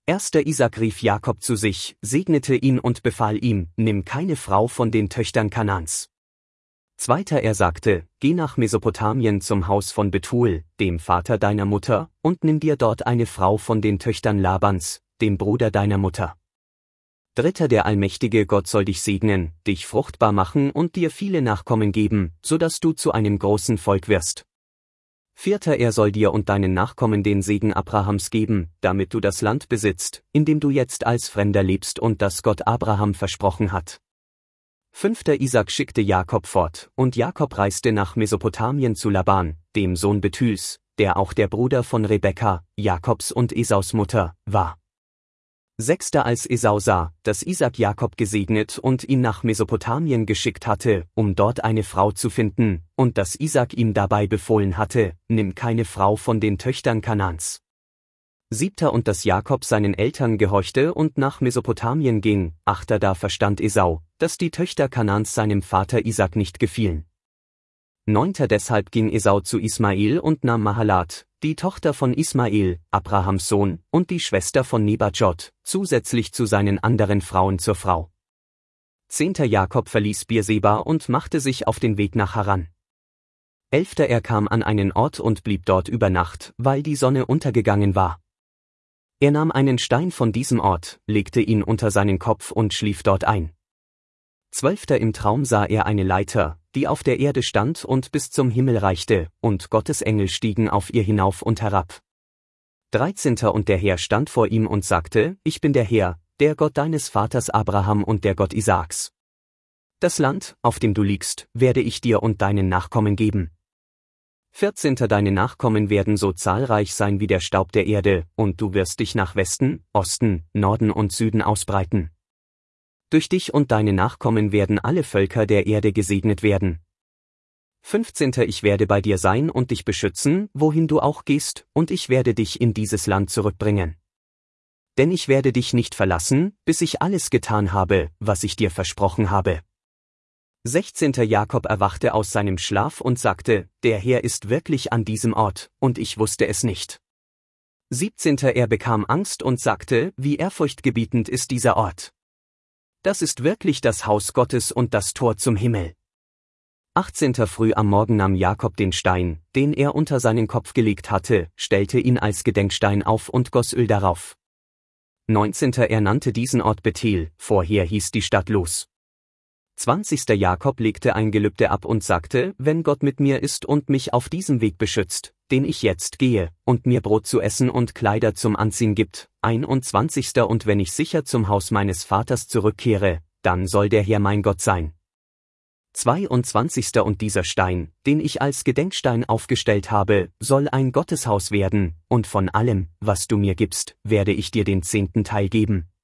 1. Isaak rief Jakob zu sich, segnete ihn und befahl ihm, nimm keine Frau von den Töchtern Kanaans. 2. Er sagte, geh nach Mesopotamien zum Haus von Betuel, dem Vater deiner Mutter, und nimm dir dort eine Frau von den Töchtern Labans, dem Bruder deiner Mutter. 3. Der allmächtige Gott soll dich segnen, dich fruchtbar machen und dir viele Nachkommen geben, so dass du zu einem großen Volk wirst. 4. Er soll dir und deinen Nachkommen den Segen Abrahams geben, damit du das Land besitzt, in dem du jetzt als Fremder lebst und das Gott Abraham versprochen hat. 5. Isaak schickte Jakob fort, und Jakob reiste nach Mesopotamien zu Laban, dem Sohn Bethuels, der auch der Bruder von Rebekka, Jakobs und Esaus Mutter, war. 6. Als Esau sah, dass Isaak Jakob gesegnet und ihn nach Mesopotamien geschickt hatte, um dort eine Frau zu finden, und dass Isaak ihm dabei befohlen hatte, nimm keine Frau von den Töchtern Kanaans. 7. Und dass Jakob seinen Eltern gehorchte und nach Mesopotamien ging. 8. Da verstand Esau, dass die Töchter Kanaans seinem Vater Isaak nicht gefielen. 9. Deshalb ging Esau zu Ismael und nahm Mahalat, die Tochter von Ismael, Abrahams Sohn, und die Schwester von Nebatjot, zusätzlich zu seinen anderen Frauen zur Frau. 10. Jakob verließ Beerseba und machte sich auf den Weg nach Haran. 11. Er kam an einen Ort und blieb dort über Nacht, weil die Sonne untergegangen war. Er nahm einen Stein von diesem Ort, legte ihn unter seinen Kopf und schlief dort ein. 12. Im Traum sah er eine Leiter, die auf der Erde stand und bis zum Himmel reichte, und Gottes Engel stiegen auf ihr hinauf und herab. 13. Und der Herr stand vor ihm und sagte, ich bin der Herr, der Gott deines Vaters Abraham und der Gott Isaaks. Das Land, auf dem du liegst, werde ich dir und deinen Nachkommen geben. 14. Deine Nachkommen werden so zahlreich sein wie der Staub der Erde, und du wirst dich nach Westen, Osten, Norden und Süden ausbreiten. Durch dich und deine Nachkommen werden alle Völker der Erde gesegnet werden. 15. Ich werde bei dir sein und dich beschützen, wohin du auch gehst, und ich werde dich in dieses Land zurückbringen. Denn ich werde dich nicht verlassen, bis ich alles getan habe, was ich dir versprochen habe. 16. Jakob erwachte aus seinem Schlaf und sagte, der Herr ist wirklich an diesem Ort, und ich wusste es nicht. 17. Er bekam Angst und sagte, wie ehrfurchtgebietend ist dieser Ort. Das ist wirklich das Haus Gottes und das Tor zum Himmel. 18. Früh am Morgen nahm Jakob den Stein, den er unter seinen Kopf gelegt hatte, stellte ihn als Gedenkstein auf und goss Öl darauf. 19. Er nannte diesen Ort Bethel, vorher hieß die Stadt Luz. 20. Jakob legte ein Gelübde ab und sagte, wenn Gott mit mir ist und mich auf diesem Weg beschützt, den ich jetzt gehe, und mir Brot zu essen und Kleider zum Anziehen gibt. 21. Und wenn ich sicher zum Haus meines Vaters zurückkehre, dann soll der Herr mein Gott sein. 22. Und dieser Stein, den ich als Gedenkstein aufgestellt habe, soll ein Gotteshaus werden, und von allem, was du mir gibst, werde ich dir den 10. Teil geben.